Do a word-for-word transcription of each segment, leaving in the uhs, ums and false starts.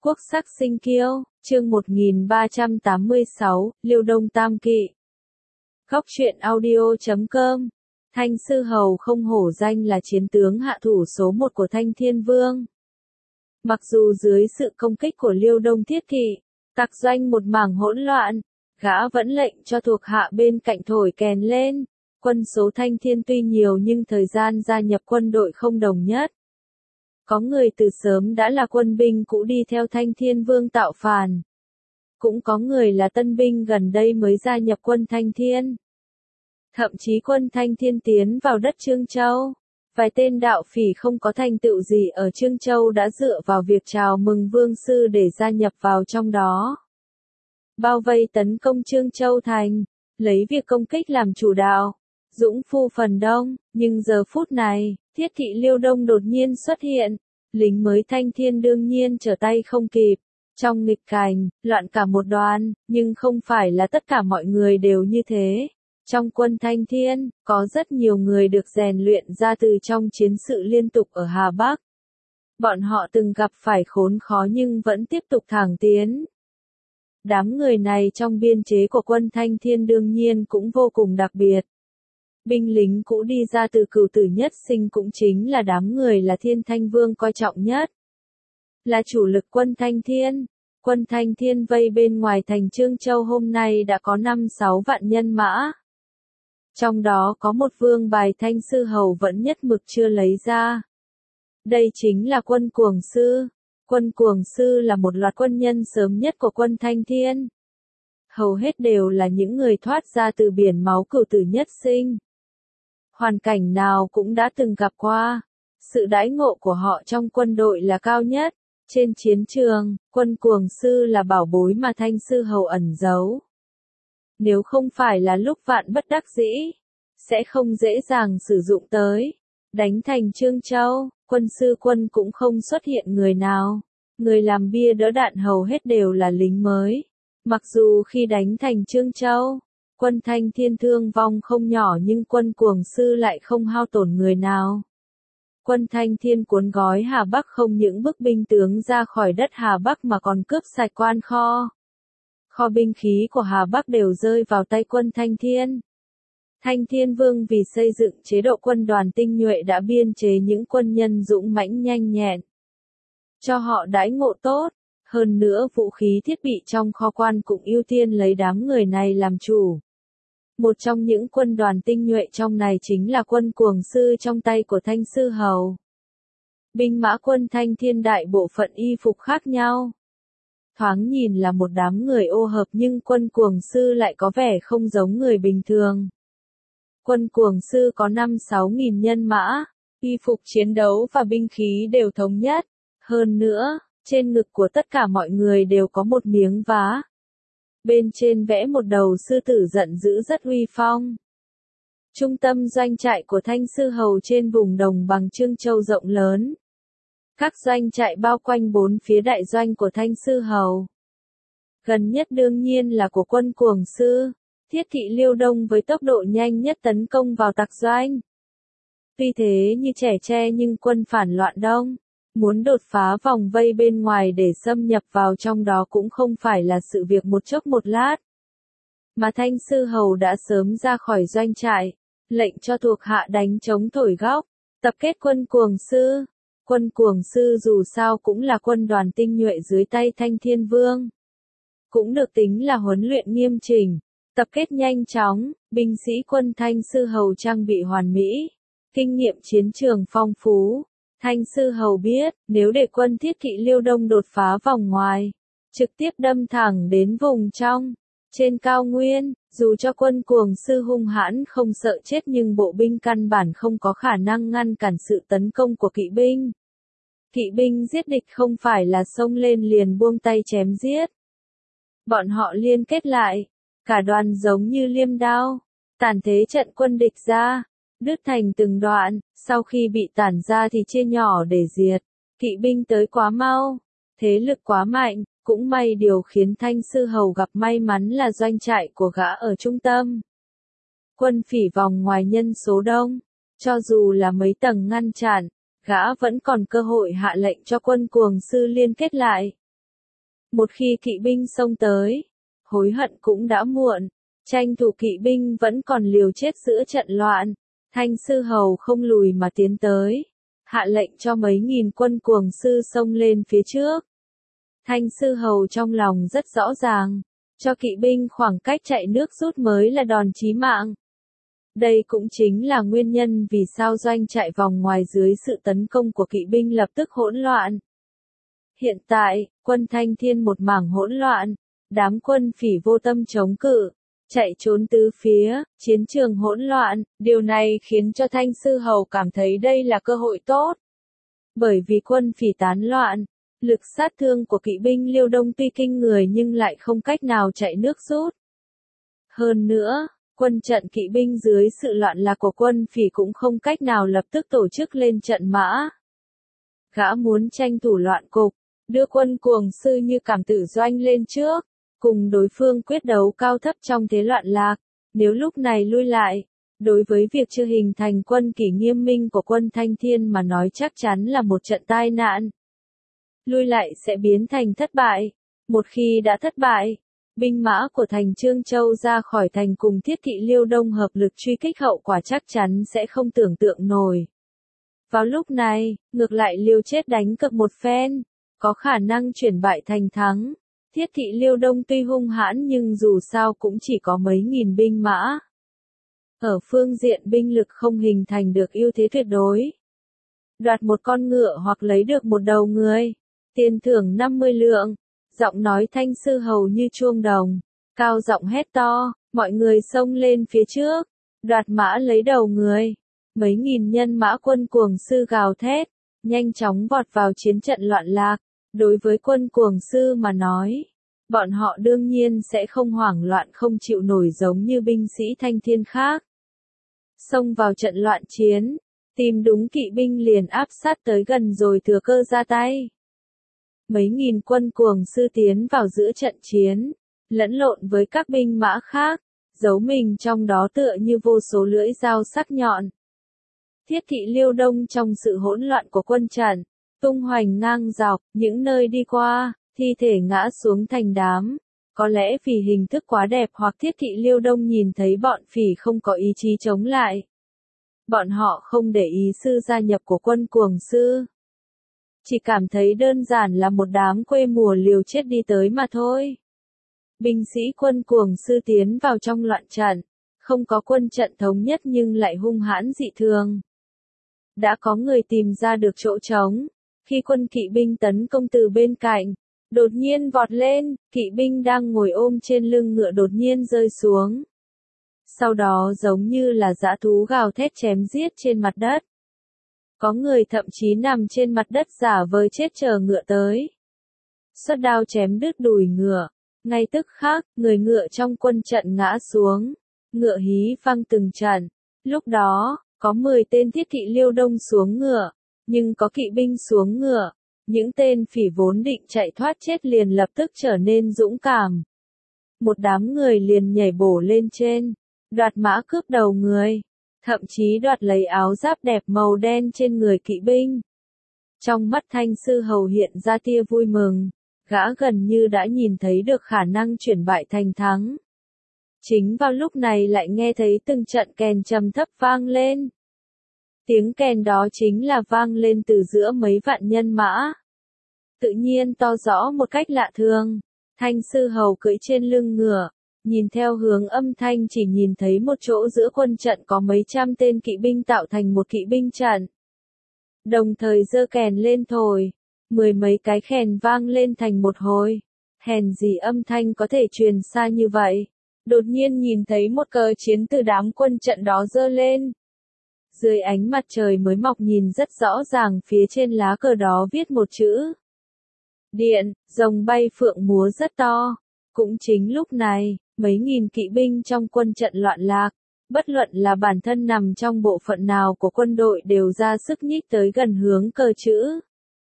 Quốc sắc sinh kiêu, chương một nghìn ba trăm tám mươi sáu, Liêu Đông Tam Kỵ. Góc truyện audio chấm com. Thanh Sư Hầu không hổ danh là chiến tướng hạ thủ số một của Thanh Thiên Vương. Mặc dù dưới sự công kích của Liêu Đông Thiết Kỵ, tặc doanh một mảng hỗn loạn, gã vẫn lệnh cho thuộc hạ bên cạnh thổi kèn lên. Quân số Thanh Thiên tuy nhiều nhưng thời gian gia nhập quân đội không đồng nhất. Có người từ sớm đã là quân binh cũ đi theo Thanh Thiên Vương tạo phản. Cũng có người là tân binh gần đây mới gia nhập quân Thanh Thiên. Thậm chí quân Thanh Thiên tiến vào đất Trương Châu. Vài tên đạo phỉ không có thành tựu gì ở Trương Châu đã dựa vào việc chào mừng Vương Sư để gia nhập vào trong đó. Bao vây tấn công Trương Châu thành, lấy việc công kích làm chủ đạo. Dũng phu phần đông, nhưng giờ phút này, Thiết Kỵ Liêu Đông đột nhiên xuất hiện, lính mới Thanh Thiên đương nhiên trở tay không kịp. Trong nghịch cảnh, loạn cả một đoàn, nhưng không phải là tất cả mọi người đều như thế. Trong quân Thanh Thiên, có rất nhiều người được rèn luyện ra từ trong chiến sự liên tục ở Hà Bắc. Bọn họ từng gặp phải khốn khó nhưng vẫn tiếp tục thẳng tiến. Đám người này trong biên chế của quân Thanh Thiên đương nhiên cũng vô cùng đặc biệt. Binh lính cũ đi ra từ Cửu Tử Nhất Sinh cũng chính là đám người là Thiên Thanh Vương coi trọng nhất. Là chủ lực quân Thanh Thiên. Quân Thanh Thiên vây bên ngoài thành Trương Châu hôm nay đã có năm sáu vạn nhân mã. Trong đó có một vương bài Thanh Sư Hầu vẫn nhất mực chưa lấy ra. Đây chính là quân Cuồng Sư. Quân Cuồng Sư là một loạt quân nhân sớm nhất của quân Thanh Thiên. Hầu hết đều là những người thoát ra từ biển máu Cửu Tử Nhất Sinh. Hoàn cảnh nào cũng đã từng gặp qua. Sự đãi ngộ của họ trong quân đội là cao nhất. Trên chiến trường, quân Cuồng Sư là bảo bối mà Thanh Sư Hầu ẩn giấu. Nếu không phải là lúc vạn bất đắc dĩ, sẽ không dễ dàng sử dụng tới. Đánh thành Trương Châu, quân sư quân cũng không xuất hiện người nào. Người làm bia đỡ đạn hầu hết đều là lính mới. Mặc dù khi đánh thành Trương Châu, quân Thanh Thiên thương vong không nhỏ nhưng quân Cuồng Sư lại không hao tổn người nào. Quân Thanh Thiên cuốn gói Hà Bắc không những bức binh tướng ra khỏi đất Hà Bắc mà còn cướp sạch quan kho. Kho binh khí của Hà Bắc đều rơi vào tay quân Thanh Thiên. Thanh Thiên Vương vì xây dựng chế độ quân đoàn tinh nhuệ đã biên chế những quân nhân dũng mãnh nhanh nhẹn. Cho họ đãi ngộ tốt. Hơn nữa vũ khí thiết bị trong kho quan cũng ưu tiên lấy đám người này làm chủ. Một trong những quân đoàn tinh nhuệ trong này chính là quân Cuồng Sư trong tay của Thanh Sư Hầu. Binh mã quân Thanh Thiên đại bộ phận y phục khác nhau. Thoáng nhìn là một đám người ô hợp nhưng quân Cuồng Sư lại có vẻ không giống người bình thường. Quân Cuồng Sư có năm sáu nghìn nhân mã, y phục chiến đấu và binh khí đều thống nhất. Hơn nữa, trên ngực của tất cả mọi người đều có một miếng vá. Bên trên vẽ một đầu sư tử giận dữ rất uy phong. Trung tâm doanh trại của Thanh Sư Hầu trên vùng đồng bằng Trương Châu rộng lớn. Các doanh trại bao quanh bốn phía đại doanh của Thanh Sư Hầu. Gần nhất đương nhiên là của quân Cuồng Sư. Thiết Kỵ Liêu Đông với tốc độ nhanh nhất tấn công vào tặc doanh. Tuy thế như trẻ tre nhưng quân phản loạn đông. Muốn đột phá vòng vây bên ngoài để xâm nhập vào trong đó cũng không phải là sự việc một chốc một lát. Mà Thanh Sư Hầu đã sớm ra khỏi doanh trại, lệnh cho thuộc hạ đánh trống thổi góc, tập kết quân Cuồng Sư. Quân Cuồng Sư dù sao cũng là quân đoàn tinh nhuệ dưới tay Thanh Thiên Vương. Cũng được tính là huấn luyện nghiêm chỉnh, tập kết nhanh chóng, binh sĩ quân Thanh Sư Hầu trang bị hoàn mỹ, kinh nghiệm chiến trường phong phú. Thanh Sư Hầu biết, nếu để quân Thiết Kỵ Liêu Đông đột phá vòng ngoài, trực tiếp đâm thẳng đến vùng trong, trên cao nguyên, dù cho quân Cuồng Sư hung hãn không sợ chết nhưng bộ binh căn bản không có khả năng ngăn cản sự tấn công của kỵ binh. Kỵ binh giết địch không phải là xông lên liền buông tay chém giết. Bọn họ liên kết lại, cả đoàn giống như liêm đao, tàn thế trận quân địch ra. Đứt thành từng đoạn, sau khi bị tản ra thì chia nhỏ để diệt. Kỵ binh tới quá mau, thế lực quá mạnh, cũng may điều khiến Thanh Sư Hầu gặp may mắn là doanh trại của gã ở trung tâm. Quân phỉ vòng ngoài nhân số đông, cho dù là mấy tầng ngăn chặn, gã vẫn còn cơ hội hạ lệnh cho quân Cuồng Sư liên kết lại. Một khi kỵ binh xông tới, hối hận cũng đã muộn, tranh thủ kỵ binh vẫn còn liều chết giữa trận loạn. Thanh Sư Hầu không lùi mà tiến tới, hạ lệnh cho mấy nghìn quân cuồng sư xông lên phía trước. Thanh Sư Hầu trong lòng rất rõ ràng, cho kỵ binh khoảng cách chạy nước rút mới là đòn chí mạng. Đây cũng chính là nguyên nhân vì sao doanh chạy vòng ngoài dưới sự tấn công của kỵ binh lập tức hỗn loạn. Hiện tại, quân Thanh Thiên một mảng hỗn loạn, đám quân Phỉ vô tâm chống cự, chạy trốn tứ phía, chiến trường hỗn loạn, điều này khiến cho Thanh Sư Hầu cảm thấy đây là cơ hội tốt. Bởi vì quân Phỉ tán loạn, lực sát thương của kỵ binh Liêu Đông tuy kinh người nhưng lại không cách nào chạy nước rút. Hơn nữa, quân trận kỵ binh dưới sự loạn lạc của quân Phỉ cũng không cách nào lập tức tổ chức lên trận mã. Gã muốn tranh thủ loạn cục, đưa quân cuồng sư như Cảm Tử Doanh lên trước, cùng đối phương quyết đấu cao thấp trong thế loạn lạc. Nếu lúc này lui lại, đối với việc chưa hình thành quân kỷ nghiêm minh của quân Thanh Thiên mà nói chắc chắn là một trận tai nạn. Lui lại sẽ biến thành thất bại. Một khi đã thất bại, binh mã của thành Trương Châu ra khỏi thành cùng Thiết Thị Liêu Đông hợp lực truy kích hậu quả chắc chắn sẽ không tưởng tượng nổi. Vào lúc này, ngược lại liều chết đánh cược một phen, có khả năng chuyển bại thành thắng. Thiết Thị Liêu Đông tuy hung hãn nhưng dù sao cũng chỉ có mấy nghìn binh mã. Ở phương diện binh lực không hình thành được ưu thế tuyệt đối. Đoạt một con ngựa hoặc lấy được một đầu người, tiền thưởng năm mươi lượng. Giọng nói Thanh Sư Hầu như chuông đồng, cao giọng hét to, mọi người xông lên phía trước, đoạt mã lấy đầu người. Mấy nghìn nhân mã quân cuồng sư gào thét, nhanh chóng vọt vào chiến trận loạn lạc. Đối với quân cuồng sư mà nói, bọn họ đương nhiên sẽ không hoảng loạn không chịu nổi giống như binh sĩ Thanh Thiên khác. Xông vào trận loạn chiến, tìm đúng kỵ binh liền áp sát tới gần rồi thừa cơ ra tay. Mấy nghìn quân cuồng sư tiến vào giữa trận chiến, lẫn lộn với các binh mã khác, giấu mình trong đó tựa như vô số lưỡi dao sắc nhọn. Thiết Thị Liêu Đông trong sự hỗn loạn của quân trận, tung hoành ngang dọc, những nơi đi qua, thi thể ngã xuống thành đám. Có lẽ vì hình thức quá đẹp hoặc Thiết Thị Liêu Đông nhìn thấy bọn Phỉ không có ý chí chống lại. Bọn họ không để ý sự gia nhập của quân cuồng sư. Chỉ cảm thấy đơn giản là một đám quê mùa liều chết đi tới mà thôi. Binh sĩ quân cuồng sư tiến vào trong loạn trận, không có quân trận thống nhất nhưng lại hung hãn dị thường. Đã có người tìm ra được chỗ trống, khi quân kỵ binh tấn công từ bên cạnh, đột nhiên vọt lên, kỵ binh đang ngồi ôm trên lưng ngựa đột nhiên rơi xuống. Sau đó giống như là dã thú gào thét chém giết trên mặt đất. Có người thậm chí nằm trên mặt đất giả vờ chết chờ ngựa tới. Xuất đao chém đứt đùi ngựa, ngay tức khắc, người ngựa trong quân trận ngã xuống, ngựa hí văng từng trận. Lúc đó, có mười tên Thiết Thị Liêu Đông xuống ngựa, nhưng có kỵ binh xuống ngựa, những tên Phỉ vốn định chạy thoát chết liền lập tức trở nên dũng cảm. Một đám người liền nhảy bổ lên trên, đoạt mã cướp đầu người, thậm chí đoạt lấy áo giáp đẹp màu đen trên người kỵ binh. Trong mắt Thanh Sư Hầu hiện ra tia vui mừng, gã gần như đã nhìn thấy được khả năng chuyển bại thành thắng. Chính vào lúc này lại nghe thấy từng trận kèn trầm thấp vang lên. Tiếng kèn đó chính là vang lên từ giữa mấy vạn nhân mã. Tự nhiên to rõ một cách lạ thường. Thanh Sư Hầu cưỡi trên lưng ngựa, nhìn theo hướng âm thanh chỉ nhìn thấy một chỗ giữa quân trận có mấy trăm tên kỵ binh tạo thành một kỵ binh trận. Đồng thời giơ kèn lên thổi, mười mấy cái kèn vang lên thành một hồi. Hèn gì âm thanh có thể truyền xa như vậy. Đột nhiên nhìn thấy một cờ chiến từ đám quân trận đó giơ lên. Dưới ánh mặt trời mới mọc nhìn rất rõ ràng phía trên lá cờ đó viết một chữ. Điện, rồng bay phượng múa rất to. Cũng chính lúc này, mấy nghìn kỵ binh trong quân trận loạn lạc, bất luận là bản thân nằm trong bộ phận nào của quân đội đều ra sức nhích tới gần hướng cờ chữ.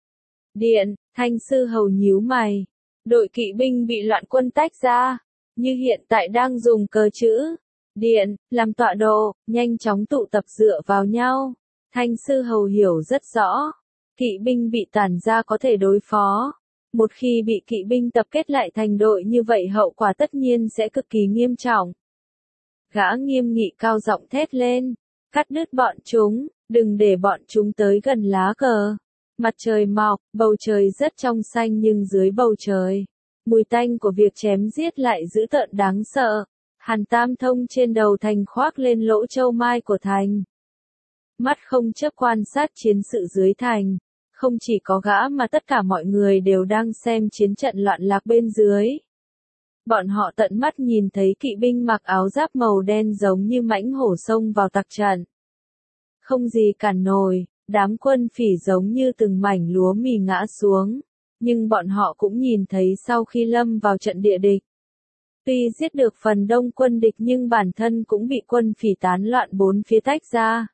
Điện, Thanh Sư Hầu nhíu mày. Đội kỵ binh bị loạn quân tách ra, như hiện tại đang dùng cờ chữ Điện làm tọa độ, nhanh chóng tụ tập dựa vào nhau. Thanh Sư Hầu hiểu rất rõ, kỵ binh bị tản ra có thể đối phó, Một khi bị kỵ binh tập kết lại thành đội như vậy hậu quả tất nhiên sẽ cực kỳ nghiêm trọng. Gã nghiêm nghị cao giọng thét lên, cắt đứt bọn chúng, đừng để bọn chúng tới gần lá cờ. Mặt trời mọc, bầu trời rất trong xanh nhưng dưới bầu trời, mùi tanh của việc chém giết lại dữ tợn đáng sợ. Hàn Tam Thông trên đầu thành khoác lên lỗ châu mai của thành. Mắt không chớp quan sát chiến sự dưới thành. Không chỉ có gã mà tất cả mọi người đều đang xem chiến trận loạn lạc bên dưới. Bọn họ tận mắt nhìn thấy kỵ binh mặc áo giáp màu đen giống như mãnh hổ xông vào tặc trận. Không gì cản nổi, đám quân phỉ giống như từng mảnh lúa mì ngã xuống. Nhưng bọn họ cũng nhìn thấy sau khi lâm vào trận địa địch. Tuy giết được phần đông quân địch nhưng bản thân cũng bị quân phỉ tán loạn bốn phía tách ra.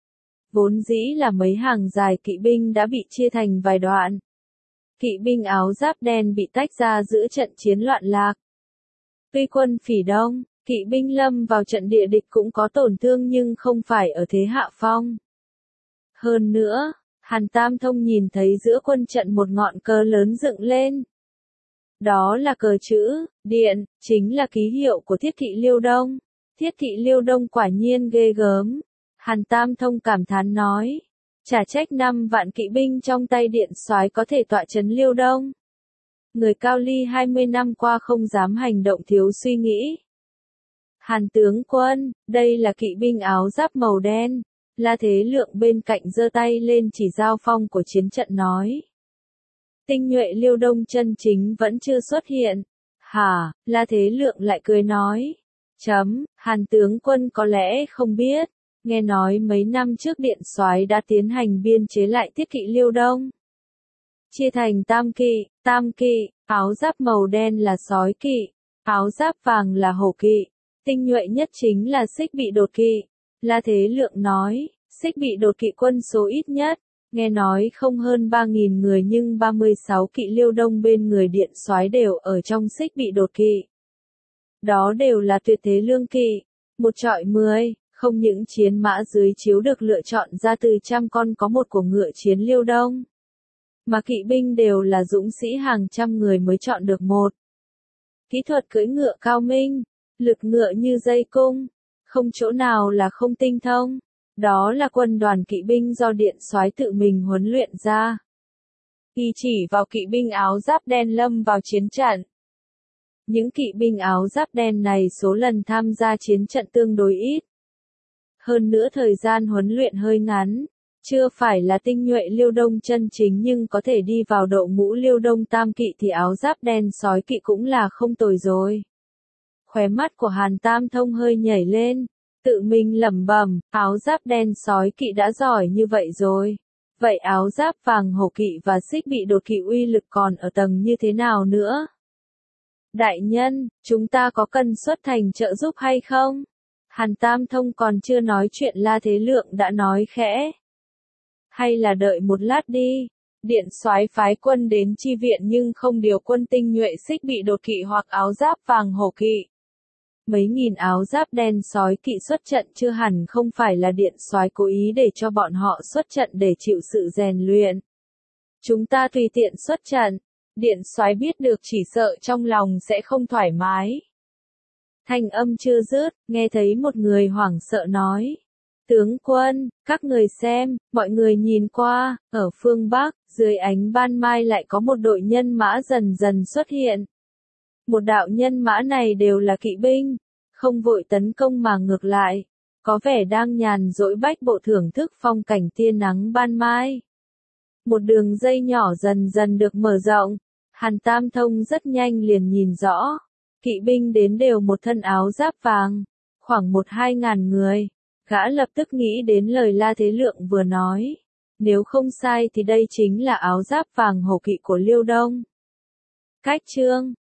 Vốn dĩ là mấy hàng dài kỵ binh đã bị chia thành vài đoạn. Kỵ binh áo giáp đen bị tách ra giữa trận chiến loạn lạc. Tuy quân phỉ đông, kỵ binh lâm vào trận địa địch cũng có tổn thương nhưng không phải ở thế hạ phong. Hơn nữa, Hàn Tam Thông nhìn thấy giữa quân trận một ngọn cờ lớn dựng lên. Đó là cờ chữ, điện, chính là ký hiệu của Thiết Kỵ Liêu Đông. Thiết Kỵ Liêu Đông quả nhiên ghê gớm. Hàn Tam Thông cảm thán nói. Chả trách năm vạn kỵ binh trong tay điện soái có thể tọa trấn Liêu Đông. Người Cao Ly hai mươi năm qua không dám hành động thiếu suy nghĩ. Hàn tướng quân, đây là kỵ binh áo giáp màu đen. La Thế Lượng bên cạnh giơ tay lên chỉ giao phong của chiến trận nói. Tinh nhuệ Liêu Đông chân chính vẫn chưa xuất hiện. Hả, La Thế Lượng lại cười nói. Chấm, Hàn tướng quân có lẽ không biết. Nghe nói mấy năm trước điện soái đã tiến hành biên chế lại Thiết Kỵ Liêu Đông. Chia thành tam kỵ, tam kỵ, áo giáp màu đen là sói kỵ, áo giáp vàng là hổ kỵ, tinh nhuệ nhất chính là xích bị đột kỵ. La Thế Lượng nói, xích bị đột kỵ quân số ít nhất, nghe nói không hơn ba nghìn người nhưng ba mươi sáu kỵ Liêu Đông bên người điện soái đều ở trong xích bị đột kỵ. Đó đều là tuyệt thế lương kỵ, một trọi mười. Không những chiến mã dưới chiếu được lựa chọn ra từ trăm con có một của ngựa chiến Liêu Đông, mà kỵ binh đều là dũng sĩ hàng trăm người mới chọn được một. Kỹ thuật cưỡi ngựa cao minh, lực ngựa như dây cung, không chỗ nào là không tinh thông. Đó là quân đoàn kỵ binh do điện soái tự mình huấn luyện ra. Y chỉ vào kỵ binh áo giáp đen lâm vào chiến trận. Những kỵ binh áo giáp đen này số lần tham gia chiến trận tương đối ít. Hơn nữa thời gian huấn luyện hơi ngắn, chưa phải là tinh nhuệ Liêu Đông chân chính nhưng có thể đi vào đội ngũ Liêu Đông tam kỵ thì áo giáp đen sói kỵ cũng là không tồi rồi. Khóe mắt của Hàn Tam Thông hơi nhảy lên, tự mình lẩm bẩm, áo giáp đen sói kỵ đã giỏi như vậy rồi. Vậy áo giáp vàng hổ kỵ và xích bị đột kỵ uy lực còn ở tầng như thế nào nữa? Đại nhân, chúng ta có cần xuất thành trợ giúp hay không? Hàn Tam Thông còn chưa nói chuyện La Thế Lượng đã nói khẽ. Hay là đợi một lát đi. Điện soái phái quân đến chi viện nhưng không điều quân tinh nhuệ xích bị đột kỵ hoặc áo giáp vàng hổ kỵ. Mấy nghìn áo giáp đen sói kỵ xuất trận chưa hẳn không phải là điện soái cố ý để cho bọn họ xuất trận để chịu sự rèn luyện. Chúng ta tùy tiện xuất trận. Điện soái biết được chỉ sợ trong lòng sẽ không thoải mái. Thanh âm chưa dứt, nghe thấy một người hoảng sợ nói. Tướng quân, các người xem, mọi người nhìn qua, ở phương Bắc, dưới ánh ban mai lại có một đội nhân mã dần dần xuất hiện. Một đạo nhân mã này đều là kỵ binh, không vội tấn công mà ngược lại, có vẻ đang nhàn rỗi bách bộ thưởng thức phong cảnh tia nắng ban mai. Một đường dây nhỏ dần dần được mở rộng, Hàn Tam Thông rất nhanh liền nhìn rõ. Kỵ binh đến đều một thân áo giáp vàng, khoảng một hai ngàn người. Gã lập tức nghĩ đến lời La Thế Lượng vừa nói. Nếu không sai thì đây chính là áo giáp vàng hổ kỵ của Liêu Đông. Cách chương